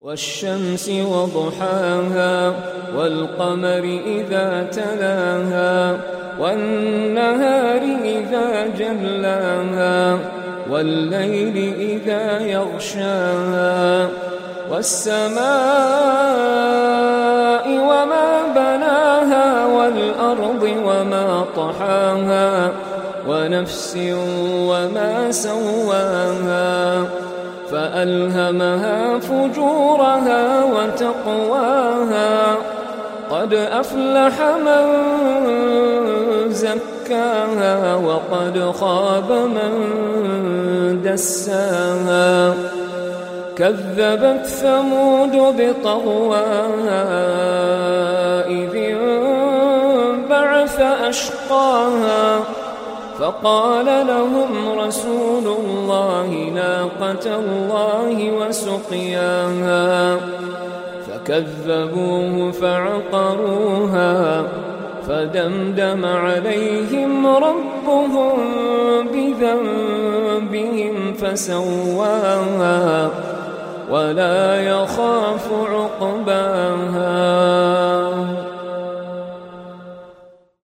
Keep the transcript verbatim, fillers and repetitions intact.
والشمس وضحاها والقمر إذا تلاها والنهار إذا جلاها والليل إذا يغشاها والسماء وما بناها والأرض وما طحاها ونفس وما سواها فألهمها فجورها وتقواها قد أفلح من زكاها وقد خاب من دساها كذبت ثمود بطغواها إذ انبعث أشقاها فقال لهم رسول الله ناقة الله وسقياها فكذبوه فعقروها فدمدم عليهم ربهم بذنبهم فسواها ولا يخاف عقباها.